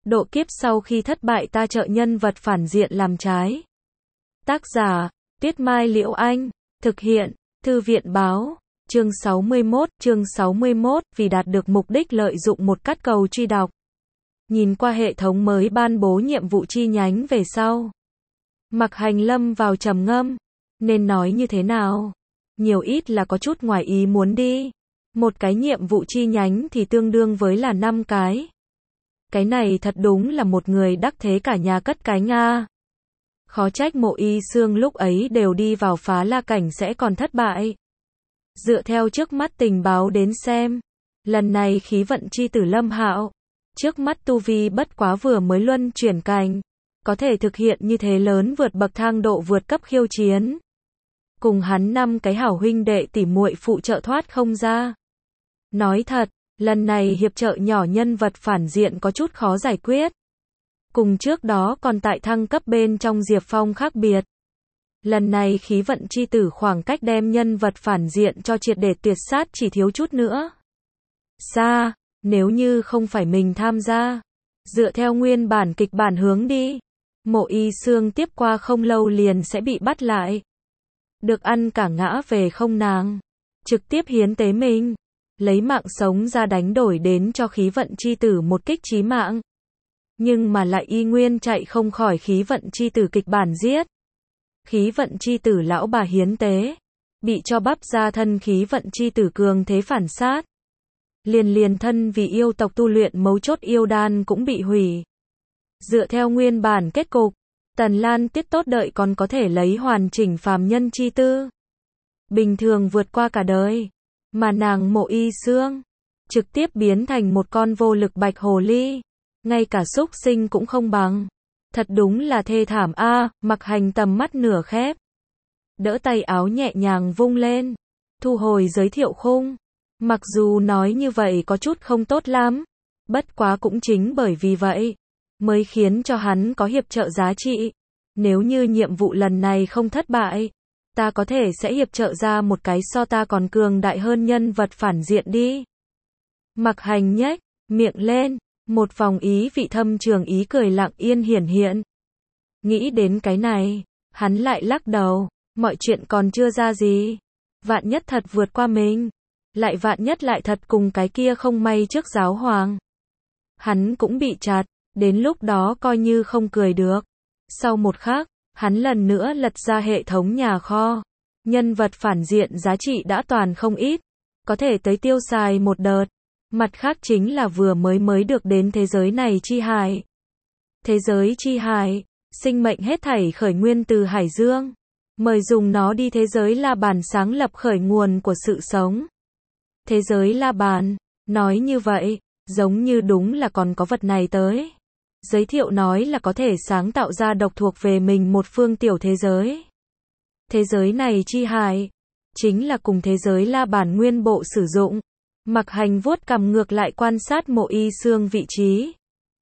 Độ kiếp sau khi thất bại ta trợ nhân vật phản diện làm trái. Tác giả, Tuyết Mai Liễu Anh. Thực hiện, Thư viện Báo. Chương 61, vì đạt được mục đích lợi dụng một cắt cầu truy đọc. Nhìn qua hệ thống mới ban bố nhiệm vụ chi nhánh về sau. Mặc Hành lâm vào trầm ngâm. Nên nói như thế nào? Nhiều ít là có chút ngoài ý muốn đi. Một cái nhiệm vụ chi nhánh thì tương đương với là 5 cái. Cái này thật đúng là một người đắc thế cả nhà cất cánh a. Khó trách Mộ Y Xương lúc ấy đều đi vào phá la cảnh sẽ còn thất bại. Dựa theo trước mắt tình báo đến xem, lần này khí vận chi tử Lâm Hạo, trước mắt tu vi bất quá vừa mới luân chuyển cảnh, có thể thực hiện như thế lớn vượt bậc thang độ vượt cấp khiêu chiến. Cùng hắn 5 cái hảo huynh đệ tỉ muội phụ trợ thoát không ra. Nói thật, lần này hiệp trợ nhỏ nhân vật phản diện có chút khó giải quyết. Cùng trước đó còn tại thăng cấp bên trong Diệp Phong khác biệt. Lần này khí vận chi tử khoảng cách đem nhân vật phản diện cho triệt để tuyệt sát chỉ thiếu chút nữa. Xa, nếu như không phải mình tham gia, dựa theo nguyên bản kịch bản hướng đi, Mộ Y Xương tiếp qua không lâu liền sẽ bị bắt lại. Được ăn cả ngã về không nàng, trực tiếp hiến tế mình, lấy mạng sống ra đánh đổi đến cho khí vận chi tử một kích chí mạng. Nhưng mà lại y nguyên chạy không khỏi khí vận chi tử kịch bản giết. Khí vận chi tử lão bà hiến tế, bị cho bắp ra thân khí vận chi tử cường thế phản sát. Liền thân vì yêu tộc tu luyện mấu chốt yêu đan cũng bị hủy. Dựa theo nguyên bản kết cục, Tần Lan Tiết tốt đợi còn có thể lấy hoàn chỉnh phàm nhân chi tư. Bình thường vượt qua cả đời. Mà nàng Mộ Y Xương, trực tiếp biến thành một con vô lực bạch hồ ly. Ngay cả súc sinh cũng không bằng. Thật đúng là thê thảm a. Mặc Hành tầm mắt nửa khép. Đỡ tay áo nhẹ nhàng vung lên. Thu hồi giới thiệu khung. Mặc dù nói như vậy có chút không tốt lắm. Bất quá cũng chính bởi vì vậy, mới khiến cho hắn có hiệp trợ giá trị. Nếu như nhiệm vụ lần này không thất bại, ta có thể sẽ hiệp trợ ra một cái so ta còn cường đại hơn nhân vật phản diện đi. Mặc Hành nhếch miệng lên, một vòng ý vị thâm trường ý cười lặng yên hiển hiện. Nghĩ đến cái này, hắn lại lắc đầu, mọi chuyện còn chưa ra gì. Vạn nhất thật vượt qua mình, lại vạn nhất lại thật cùng cái kia không may trước giáo hoàng. Hắn cũng bị chặt, đến lúc đó coi như không cười được. Sau một khắc, hắn lần nữa lật ra hệ thống nhà kho. Nhân vật phản diện giá trị đã toàn không ít, có thể tới tiêu xài một đợt. Mặt khác chính là vừa mới được đến thế giới này chi hải. Thế giới chi hải, sinh mệnh hết thảy khởi nguyên từ hải dương. Mời dùng nó đi thế giới La Bàn sáng lập khởi nguồn của sự sống. Thế giới La Bàn, nói như vậy, giống như đúng là còn có vật này tới. Giới thiệu nói là có thể sáng tạo ra độc thuộc về mình một phương tiểu thế giới. Thế giới này chi hải, chính là cùng thế giới La Bàn nguyên bộ sử dụng. Mặc Hành vuốt cằm ngược lại quan sát Mộ Y Xương vị trí.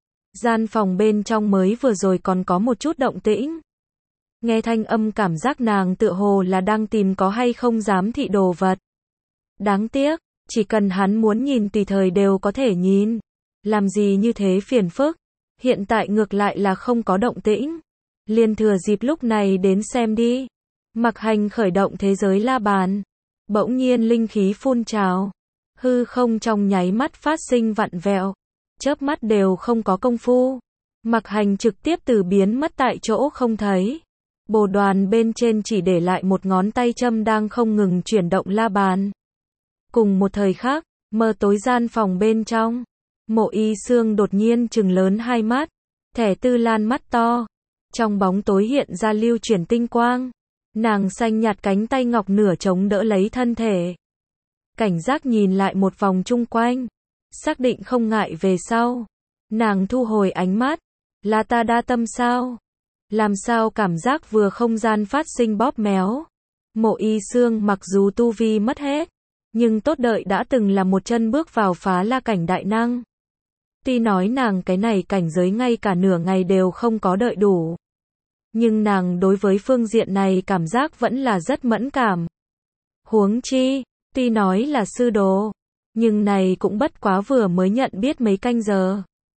Gian phòng bên trong mới vừa rồi còn có một chút động tĩnh. Nghe thanh âm cảm giác nàng tựa hồ là đang tìm có hay không giám thị đồ vật. Đáng tiếc, chỉ cần hắn muốn nhìn tùy thời đều có thể nhìn. Làm gì như thế phiền phức. Hiện tại ngược lại là không có động tĩnh. Liền thừa dịp lúc này đến xem đi. Mặc Hành khởi động thế giới La Bàn. Bỗng nhiên linh khí phun trào. Hư không trong nháy mắt phát sinh vặn vẹo. Chớp mắt đều không có công phu. Mặc Hành trực tiếp từ biến mất tại chỗ không thấy. Bồ đoàn bên trên chỉ để lại một ngón tay châm đang không ngừng chuyển động la bàn. Cùng một thời khắc, mờ tối gian phòng bên trong. Mộ Y Xương đột nhiên trừng lớn hai mắt. Thẻ tư lan mắt to. Trong bóng tối hiện ra lưu chuyển tinh quang. Nàng xanh nhạt cánh tay ngọc nửa chống đỡ lấy thân thể. Cảnh giác nhìn lại một vòng chung quanh. Xác định không ngại về sau. Nàng thu hồi ánh mắt. Là ta đa tâm sao? Làm sao cảm giác vừa không gian phát sinh bóp méo. Mộ Y Xương mặc dù tu vi mất hết, nhưng tốt đợi đã từng là một chân bước vào phá la cảnh đại năng. Tuy nói nàng cái này cảnh giới ngay cả nửa ngày đều không có đợi đủ. Nhưng nàng đối với phương diện này cảm giác vẫn là rất mẫn cảm. Huống chi, tuy nói là sư đồ, nhưng này cũng bất quá vừa mới nhận biết mấy canh giờ.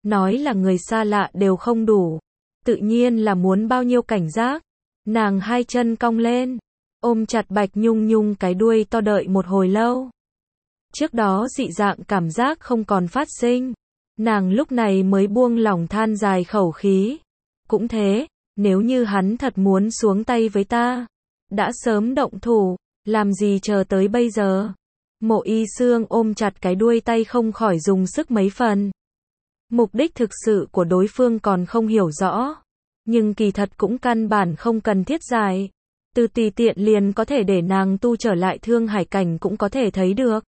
nói là người xa lạ đều không đủ, tự nhiên là muốn bao nhiêu cảnh giác. Nàng hai chân cong lên, ôm chặt Bạch Nhung Nhung cái đuôi to đợi một hồi lâu. Trước đó dị dạng cảm giác không còn phát sinh, nàng lúc này mới buông lỏng than dài khẩu khí. Cũng thế, nếu như hắn thật muốn xuống tay với ta, đã sớm động thủ, làm gì chờ tới bây giờ. Mộ Y Xương ôm chặt cái đuôi tay không khỏi dùng sức mấy phần. Mục đích thực sự của đối phương còn không hiểu rõ, nhưng kỳ thật cũng căn bản không cần thiết giải. Từ tùy tiện liền có thể để nàng tu trở lại thương hải cảnh cũng có thể thấy được.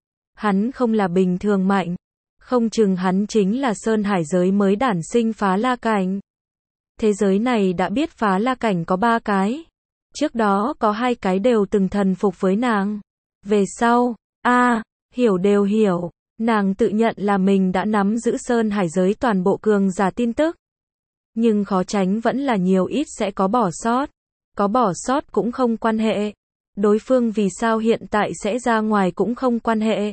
Hắn không là bình thường mạnh, không chừng hắn chính là sơn hải giới mới đản sinh phá la cảnh. Thế giới này đã biết phá la cảnh có 3 cái. Trước đó có 2 cái đều từng thần phục với nàng. Về sau, hiểu đều hiểu, nàng tự nhận là mình đã nắm giữ sơn hải giới toàn bộ cường giả tin tức. Nhưng khó tránh vẫn là nhiều ít sẽ có bỏ sót. Có bỏ sót cũng không quan hệ. Đối phương vì sao hiện tại sẽ ra ngoài cũng không quan hệ.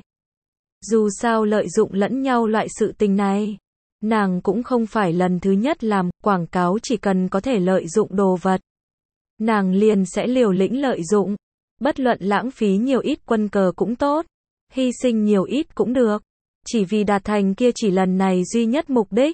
Dù sao lợi dụng lẫn nhau loại sự tình này, nàng cũng không phải lần thứ nhất làm, quảng cáo chỉ cần có thể lợi dụng đồ vật, nàng liền sẽ liều lĩnh lợi dụng. Bất luận lãng phí nhiều ít quân cờ cũng tốt, hy sinh nhiều ít cũng được, chỉ vì đạt thành kia chỉ lần này duy nhất mục đích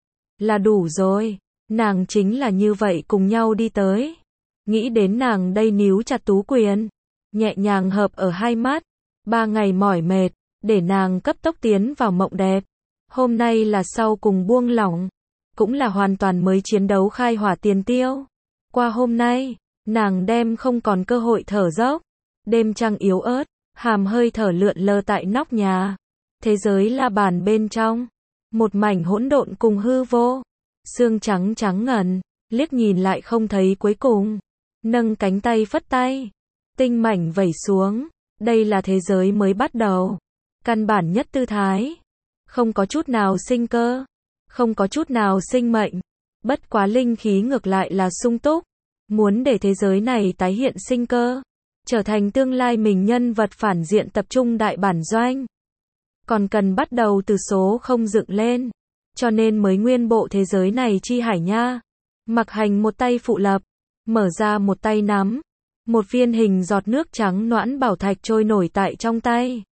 là đủ rồi. Nàng chính là như vậy cùng nhau đi tới. Nghĩ đến nàng đây níu chặt tú quyền, nhẹ nhàng hợp ở hai mắt. 3 ngày mỏi mệt, để nàng cấp tốc tiến vào mộng đẹp. Hôm nay là sau cùng buông lỏng, cũng là hoàn toàn mới chiến đấu khai hỏa tiền tiêu. Qua hôm nay, nàng đem không còn cơ hội thở dốc. Đêm trăng yếu ớt, hàm hơi thở lượn lờ tại nóc nhà. Thế giới la bàn bên trong, một mảnh hỗn độn cùng hư vô. Sương trắng trắng ngần, liếc nhìn lại không thấy cuối cùng. Nâng cánh tay phất tay, tinh mảnh vẩy xuống. Đây là thế giới mới bắt đầu. Căn bản nhất tư thái, không có chút nào sinh cơ, không có chút nào sinh mệnh. Bất quá linh khí ngược lại là sung túc. Muốn để thế giới này tái hiện sinh cơ, trở thành tương lai mình nhân vật phản diện tập trung đại bản doanh, còn cần bắt đầu từ số không dựng lên. Cho nên mới nguyên bộ thế giới này chi hải nha. Mặc Hành một tay phụ lập, mở ra một tay nắm. Một viên hình giọt nước trắng noãn bảo thạch trôi nổi tại trong tay.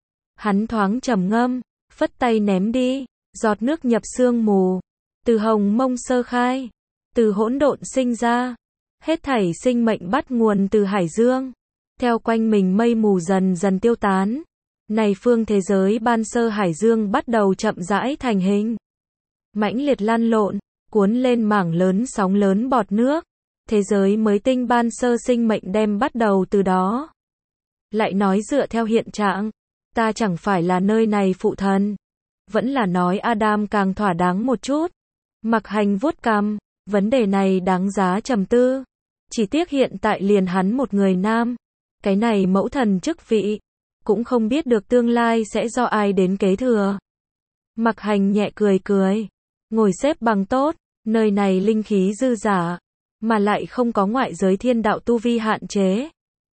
Hắn thoáng trầm ngâm, phất tay ném đi, giọt nước nhập sương mù. Từ hồng mông sơ khai, từ hỗn độn sinh ra. Hết thảy sinh mệnh bắt nguồn từ hải dương. Theo quanh mình mây mù dần dần tiêu tán. Này phương thế giới ban sơ hải dương bắt đầu chậm rãi thành hình. Mãnh liệt lăn lộn, cuốn lên mảng lớn sóng lớn bọt nước. Thế giới mới tinh ban sơ sinh mệnh đem bắt đầu từ đó. Lại nói dựa theo hiện trạng, ta chẳng phải là nơi này phụ thần. Vẫn là nói Adam càng thỏa đáng một chút. Mặc Hành vuốt cằm, vấn đề này đáng giá trầm tư. Chỉ tiếc hiện tại liền hắn một người nam. Cái này mẫu thần chức vị, cũng không biết được tương lai sẽ do ai đến kế thừa. Mặc Hành nhẹ cười cười, ngồi xếp bằng tốt, nơi này linh khí dư dả, mà lại không có ngoại giới thiên đạo tu vi hạn chế.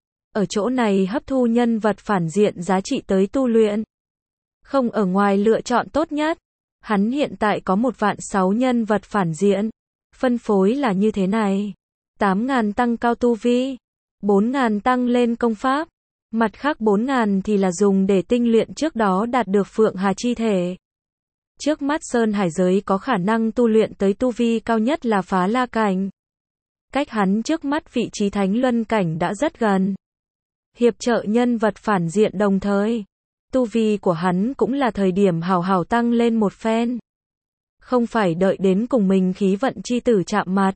Ở chỗ này hấp thu nhân vật phản diện giá trị tới tu luyện. Không ở ngoài lựa chọn tốt nhất. Hắn hiện tại có 1.600.000 nhân vật phản diện. Phân phối là như thế này. 8.000 tăng cao tu vi, 4.000 tăng lên công pháp, mặt khác 4.000 thì là dùng để tinh luyện trước đó đạt được Phượng Hà chi thể. Trước mắt Sơn Hải giới có khả năng tu luyện tới tu vi cao nhất là phá la cảnh. Cách hắn trước mắt vị trí thánh luân cảnh đã rất gần. Hiệp trợ nhân vật phản diện đồng thời, tu vi của hắn cũng là thời điểm hào hào tăng lên một phen. Không phải đợi đến cùng mình khí vận chi tử chạm mặt.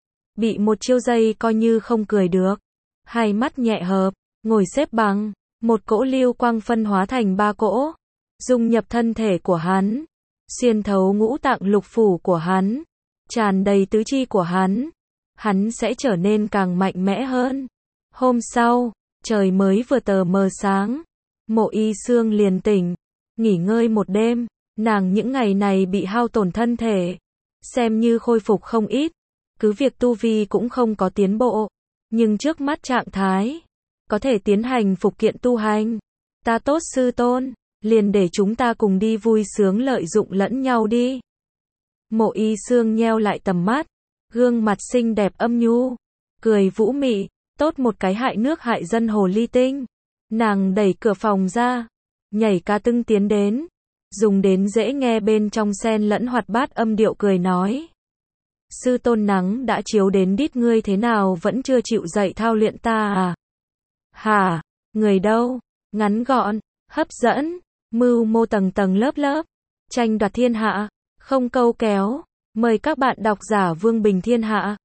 Bị một chiêu dây coi như không cười được. Hai mắt nhẹ hợp, ngồi xếp bằng, một cỗ lưu quang phân hóa thành 3 cỗ, dung nhập thân thể của hắn, xuyên thấu ngũ tạng lục phủ của hắn, tràn đầy tứ chi của hắn. Hắn sẽ trở nên càng mạnh mẽ hơn. Hôm sau, trời mới vừa tờ mờ sáng, Mộ Y Xương liền tỉnh, nghỉ ngơi một đêm. Nàng những ngày này bị hao tổn thân thể, xem như khôi phục không ít. Cứ việc tu vi cũng không có tiến bộ, nhưng trước mắt trạng thái, có thể tiến hành phục kiện tu hành. Ta tốt sư tôn, liền để chúng ta cùng đi vui sướng lợi dụng lẫn nhau đi. Mộ Y Sương nheo lại tầm mắt, gương mặt xinh đẹp âm nhu, cười vũ mị, tốt một cái hại nước hại dân hồ ly tinh. Nàng đẩy cửa phòng ra, nhảy ca tưng tiến đến, dùng đến dễ nghe bên trong xen lẫn hoạt bát âm điệu cười nói. Sư tôn nắng đã chiếu đến đít ngươi thế nào vẫn chưa chịu dậy thao luyện ta à? Hả? Người đâu? Ngắn gọn, hấp dẫn, mưu mô tầng tầng lớp lớp, tranh đoạt thiên hạ, không câu kéo. Mời các bạn đọc giả Vương Bình Thiên Hạ.